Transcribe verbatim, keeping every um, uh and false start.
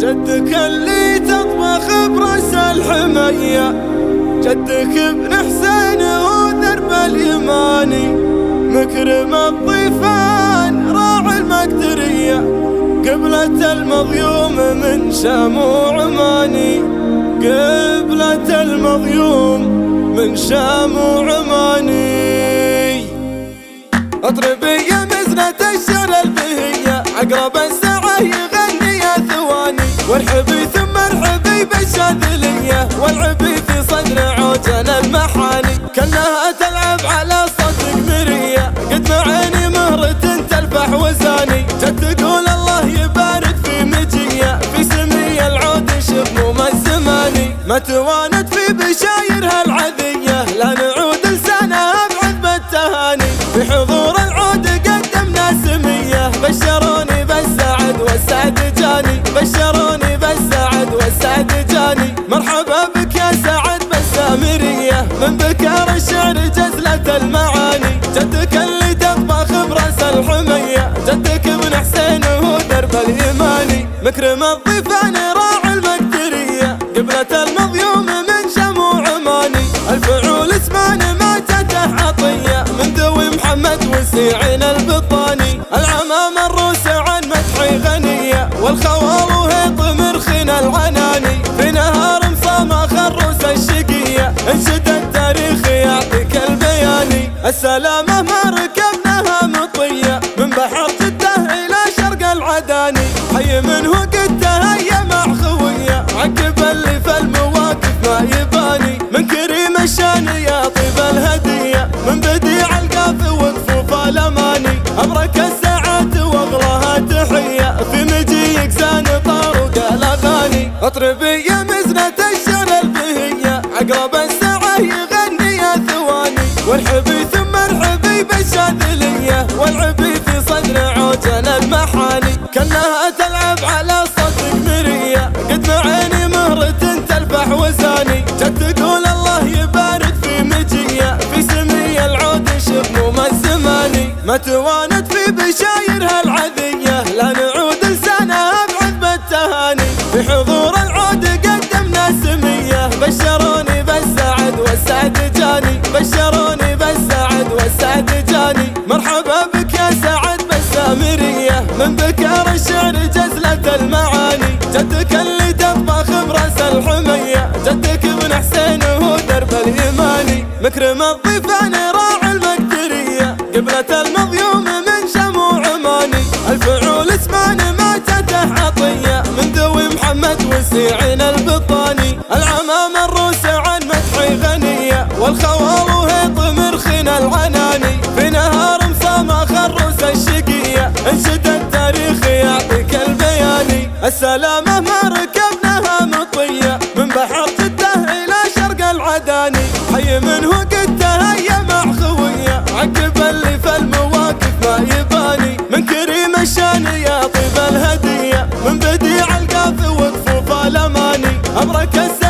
جدك اللي تطبخ براس الحمية، جدك ابن حسين ودرب اليماني، مكرم الضيفان راعي المقدرية، قبلة المظيوم من شام وعماني، قبلة المظيوم من شام وعماني. اطربي يا مزنة الشر البهية، عقرب الساعة يغني يا ثواني، وارحبي ثم ارحبي بالشاذلية، والعبي في صدر عوجن المحاني، كأنها تلعب على صدرك مرية، قد ما عيني مهرة تلفح وزاني، جد تقول الله يبارك في مجية، في سمية العود شموم الزماني، ما توانت في بشايرها العذية، لا نعود لسانها بعذب التهاني، في حضور العود قدمنا سمية، بشروني بالسعد والسعد جاني، بشروني بالسعد والسعد جاني، مرحبا بك يا سعد بالسامرية، من بكار الشعر جزلة المعاني، جدك اللي تطبخ براس الحمية، جدك ابن حسين هو درب اليماني، مكرم الضيفان راعي المقدرية، قبلة المظيوم من شام وعماني، الفعول اسمان ما تته عطية، من ذوي محمد وسيعين البطاني، العمام الروس عن مدحي غنية، والخوال وهيط مرخين العناني، في نهار مصامة خروس الشقية، انشد التاريخ يعطيك البياني، السلامة ما ركبناها مطية، من بحر جدة إلى شرق العداني، حي منه قد تهيا مع خوية، عقب اللي في المواقف ما يباني، من كريم الشان يا طيب الهدية، من بديع القاف وكفوف الأماني، أبرك الساعات واغلاها تحية، في مجيك زان طارق الأغاني، اطربي يا مزنة الشر البهية، عقرب الساعة يغني يا ثواني، وارحبي ثم ارحبي بالشاذلية، والعبي في صدر عوجن المحاني، كأنها تلعب على صدرك مرية، قد ما عيني مهرة تلفح وزاني، جد تقول الله يبارك في مجية، في سمية العود شموم الزماني، ما توانت في بشايرها العذية، لا نعود لسانها بعذب التهاني، في حضور العود قدمنا سمية، بشروني بالسعد والسعد جاني، بشروني بالسعد والسعد جاني، مرحبا بك يا سعد بالسامرية، من بكار الشعر جزلة المعاني، جدك اللي تطبخ براس الحمية، جدك ابن حسين هو درب اليماني، مكرم الضيفان راعي المقدرية، قبلة المظيوم من شام وعماني، الفعول اسمان ما تته عطية، من ذوي محمد وسيعين البطاني، العمام الروس عن مدحي غنية، والخوال وهيط مرخين العناني، في نهار مصامة خروس الشقية، انشد التاريخ يعطيك البياني، السلامة ما ركبناها مطية، من بحر جدة إلى شرق العداني، حي منه قد تهيا مع خوية، عقب اللي في المواقف ما يباني، من كريم الشان يا طيب الهدية، من بديع القاف وكفوف الأماني، أبرك